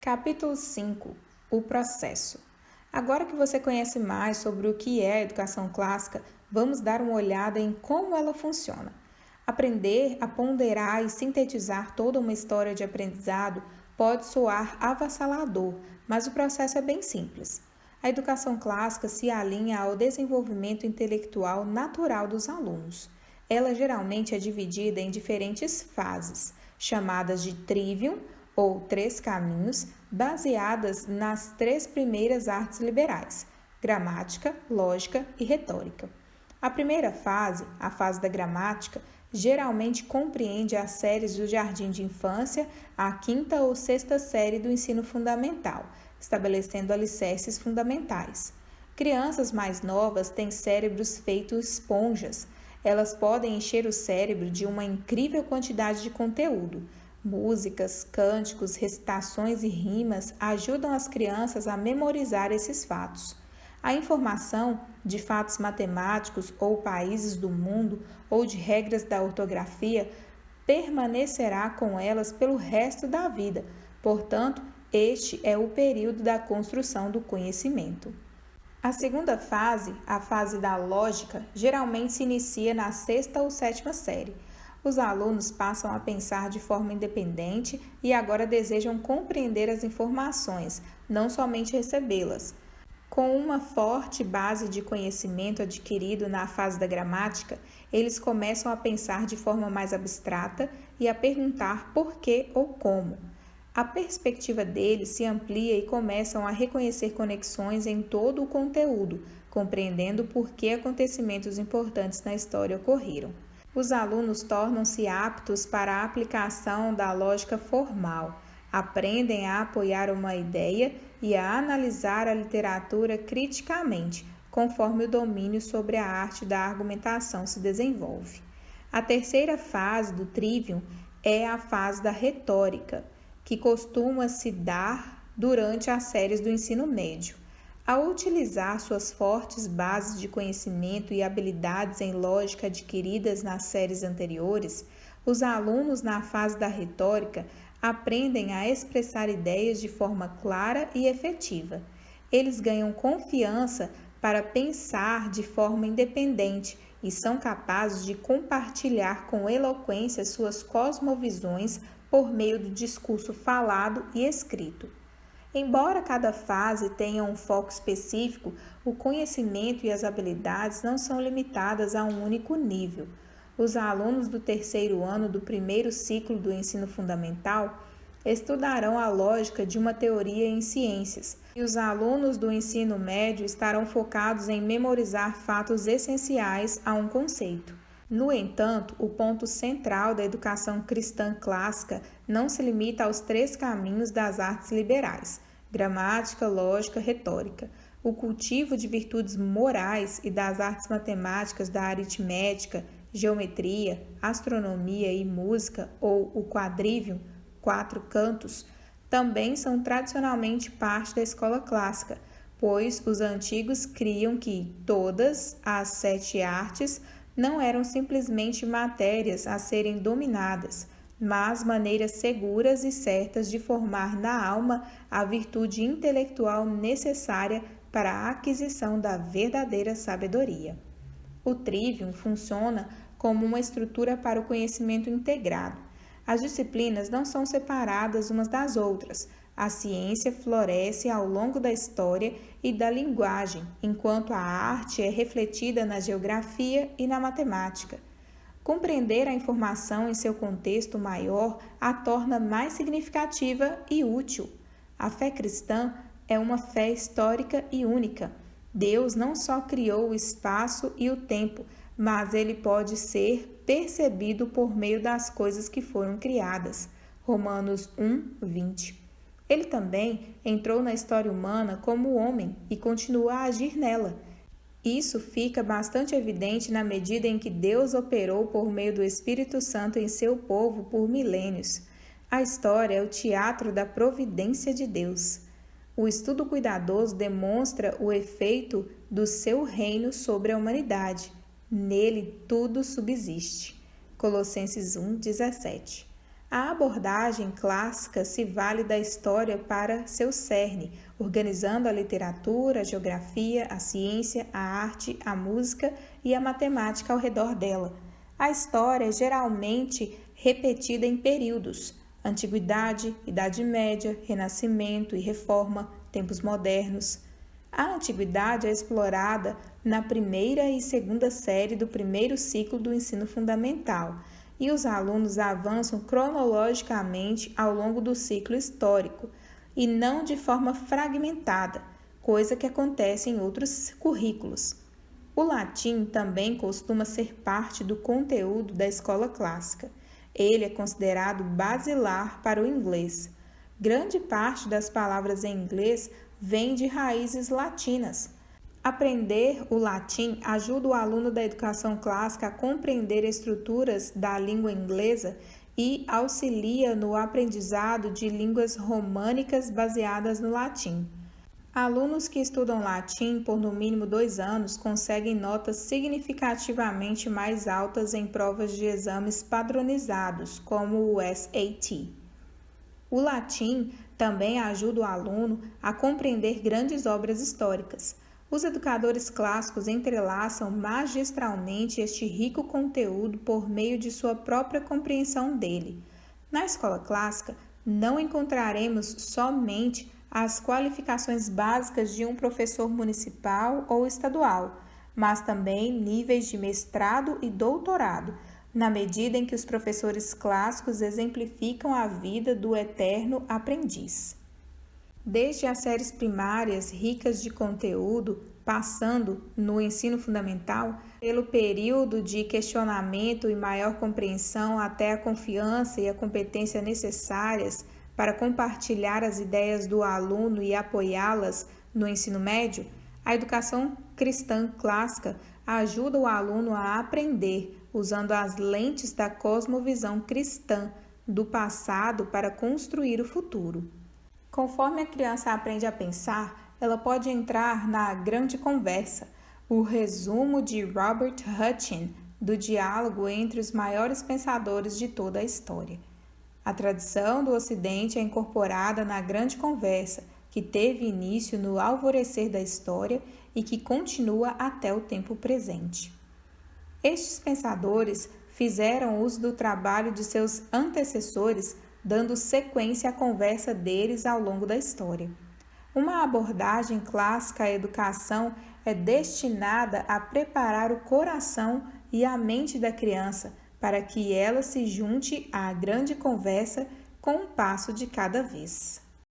Capítulo 5. O processo. Agora que você conhece mais sobre o que é a educação clássica, vamos dar uma olhada em como ela funciona. Aprender a ponderar e sintetizar toda uma história de aprendizado pode soar avassalador, mas o processo é bem simples. A educação clássica se alinha ao desenvolvimento intelectual natural dos alunos. Ela geralmente é dividida em diferentes fases, chamadas de trivium, ou três caminhos, baseadas nas três primeiras artes liberais: gramática, lógica e retórica. A primeira fase, a fase da gramática, geralmente compreende as séries do jardim de infância à quinta ou sexta série do ensino fundamental, estabelecendo alicerces fundamentais. Crianças mais novas têm cérebros feitos esponjas. Elas podem encher o cérebro de uma incrível quantidade de conteúdo. Músicas, cânticos, recitações e rimas ajudam as crianças a memorizar esses fatos. A informação de fatos matemáticos ou países do mundo ou de regras da ortografia permanecerá com elas pelo resto da vida. Portanto, este é o período da construção do conhecimento. A segunda fase, a fase da lógica, geralmente se inicia na sexta ou sétima série. Os alunos passam a pensar de forma independente e agora desejam compreender as informações, não somente recebê-las. Com uma forte base de conhecimento adquirido na fase da gramática, eles começam a pensar de forma mais abstrata e a perguntar por que ou como. A perspectiva deles se amplia e começam a reconhecer conexões em todo o conteúdo, compreendendo por que acontecimentos importantes na história ocorreram. Os alunos tornam-se aptos para a aplicação da lógica formal, aprendem a apoiar uma ideia e a analisar a literatura criticamente, conforme o domínio sobre a arte da argumentação se desenvolve. A terceira fase do trivium é a fase da retórica, que costuma se dar durante as séries do ensino médio. Ao utilizar suas fortes bases de conhecimento e habilidades em lógica adquiridas nas séries anteriores, os alunos na fase da retórica aprendem a expressar ideias de forma clara e efetiva. Eles ganham confiança para pensar de forma independente e são capazes de compartilhar com eloquência suas cosmovisões por meio do discurso falado e escrito. Embora cada fase tenha um foco específico, o conhecimento e as habilidades não são limitadas a um único nível. Os alunos do terceiro ano do primeiro ciclo do ensino fundamental estudarão a lógica de uma teoria em ciências, e os alunos do ensino médio estarão focados em memorizar fatos essenciais a um conceito. No entanto, o ponto central da educação cristã clássica não se limita aos três caminhos das artes liberais: gramática, lógica, retórica. O cultivo de virtudes morais e das artes matemáticas da aritmética, geometria, astronomia e música, ou o quadrivium, 4 cantos, também são tradicionalmente parte da escola clássica, pois os antigos criam que todas as 7 artes não eram simplesmente matérias a serem dominadas, mas maneiras seguras e certas de formar na alma a virtude intelectual necessária para a aquisição da verdadeira sabedoria. O trivium funciona como uma estrutura para o conhecimento integrado. As disciplinas não são separadas umas das outras. A ciência floresce ao longo da história e da linguagem, enquanto a arte é refletida na geografia e na matemática. Compreender a informação em seu contexto maior a torna mais significativa e útil. A fé cristã é uma fé histórica e única. Deus não só criou o espaço e o tempo, mas ele pode ser percebido por meio das coisas que foram criadas. Romanos 1:20. Ele também entrou na história humana como homem e continua a agir nela. Isso fica bastante evidente na medida em que Deus operou por meio do Espírito Santo em seu povo por milênios. A história é o teatro da providência de Deus. O estudo cuidadoso demonstra o efeito do seu reino sobre a humanidade. Nele tudo subsiste. Colossenses 1:17. A abordagem clássica se vale da história para seu cerne, organizando a literatura, a geografia, a ciência, a arte, a música e a matemática ao redor dela. A história é geralmente repetida em períodos: Antiguidade, Idade Média, Renascimento e Reforma, tempos modernos. A Antiguidade é explorada na primeira e segunda série do primeiro ciclo do ensino fundamental, e os alunos avançam cronologicamente ao longo do ciclo histórico, e não de forma fragmentada, coisa que acontece em outros currículos. O latim também costuma ser parte do conteúdo da escola clássica. Ele é considerado basilar para o inglês. Grande parte das palavras em inglês vem de raízes latinas. Aprender o latim ajuda o aluno da educação clássica a compreender estruturas da língua inglesa e auxilia no aprendizado de línguas românicas baseadas no latim. Alunos que estudam latim por no mínimo 2 anos conseguem notas significativamente mais altas em provas de exames padronizados, como o SAT. O latim também ajuda o aluno a compreender grandes obras históricas. Os educadores clássicos entrelaçam magistralmente este rico conteúdo por meio de sua própria compreensão dele. Na escola clássica, não encontraremos somente as qualificações básicas de um professor municipal ou estadual, mas também níveis de mestrado e doutorado, na medida em que os professores clássicos exemplificam a vida do eterno aprendiz. Desde as séries primárias ricas de conteúdo, passando no ensino fundamental, pelo período de questionamento e maior compreensão até a confiança e a competência necessárias para compartilhar as ideias do aluno e apoiá-las no ensino médio, a educação cristã clássica ajuda o aluno a aprender usando as lentes da cosmovisão cristã do passado para construir o futuro. Conforme a criança aprende a pensar, ela pode entrar na grande conversa, o resumo de Robert Hutton do diálogo entre os maiores pensadores de toda a história. A tradição do Ocidente é incorporada na grande conversa, que teve início no alvorecer da história e que continua até o tempo presente. Estes pensadores fizeram uso do trabalho de seus antecessores, dando sequência à conversa deles ao longo da história. Uma abordagem clássica à educação é destinada a preparar o coração e a mente da criança para que ela se junte à grande conversa com um passo de cada vez.